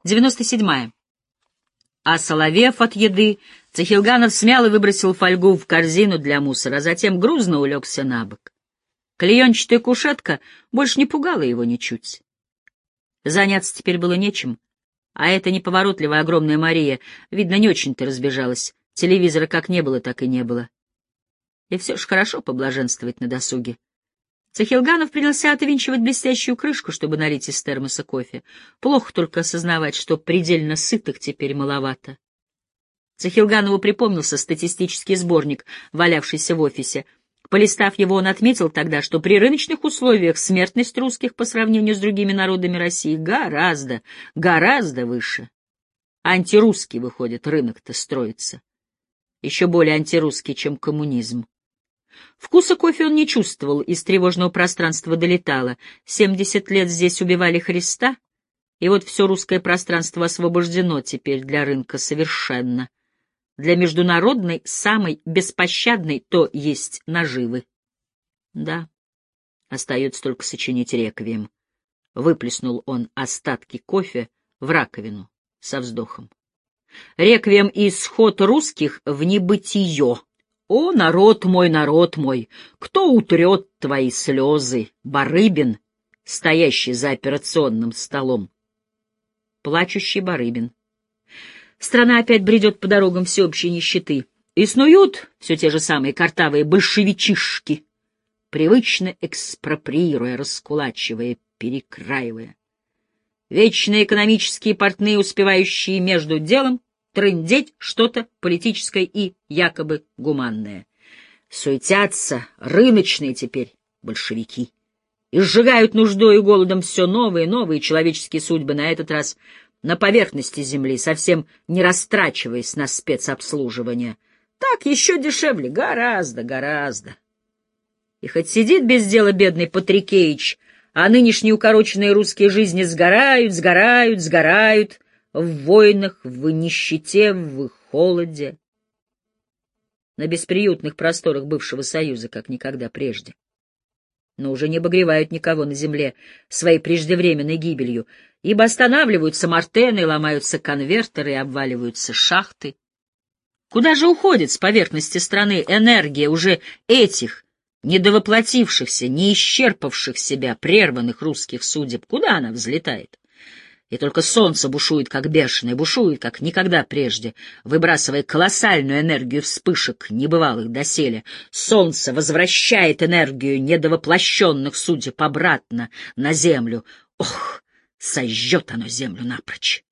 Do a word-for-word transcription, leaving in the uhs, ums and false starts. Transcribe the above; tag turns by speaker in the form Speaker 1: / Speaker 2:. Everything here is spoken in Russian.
Speaker 1: девяносто седьмая. Осоловев от еды, Цехилганов смял и выбросил фольгу в корзину для мусора, а затем грузно улегся на бок. Клеенчатая кушетка больше не пугала его ничуть. Заняться теперь было нечем, а эта неповоротливая огромная Мария, видно, не очень-то разбежалась. Телевизора как не было, так и не было. И все ж хорошо поблаженствовать на досуге. Цехилганов принялся отвинчивать блестящую крышку, чтобы налить из термоса кофе. Плохо только осознавать, что предельно сытых теперь маловато. Цехилганову припомнился статистический сборник, валявшийся в офисе. Полистав его, он отметил тогда, что при рыночных условиях смертность русских по сравнению с другими народами России гораздо, гораздо выше. Антирусский, выходит, рынок-то строится. Еще более антирусский, чем коммунизм. Вкуса кофе он не чувствовал, из тревожного пространства долетало. Семьдесят лет здесь убивали Христа, и вот все русское пространство освобождено теперь для рынка совершенно. Для международной, самой беспощадной, то есть наживы. Да, остается только сочинить реквием. Выплеснул он остатки кофе в раковину со вздохом. Реквием и исход русских в небытие. О, народ мой, народ мой, кто утрет твои слезы, Барыбин, стоящий за операционным столом? Плачущий Барыбин. Страна опять бредет по дорогам всеобщей нищеты. И снуют все те же самые картавые большевичишки, привычно экспроприируя, раскулачивая, перекраивая. Вечные экономические портные, успевающие между делом трындеть что-то политическое и якобы гуманное. Суетятся рыночные теперь большевики и сжигают нуждой и голодом все новые и новые человеческие судьбы, на этот раз на поверхности земли, совсем не растрачиваясь на спецобслуживание. Так еще дешевле, гораздо, гораздо. И хоть сидит без дела бедный Патрикеич, а нынешние укороченные русские жизни сгорают, сгорают, сгорают в войнах, в нищете, в холоде, на бесприютных просторах бывшего Союза, как никогда прежде. Но уже не обогревают никого на земле своей преждевременной гибелью, ибо останавливаются мартены, ломаются конвертеры и обваливаются шахты. Куда же уходит с поверхности страны энергия уже этих недовоплотившихся, не исчерпавших себя, прерванных русских судеб? Куда она взлетает? И только солнце бушует, как бешеное, бушует, как никогда прежде, выбрасывая колоссальную энергию вспышек, небывалых доселе. Солнце возвращает энергию недовоплощенных судеб обратно на землю. Ох, сожжет оно землю напрочь!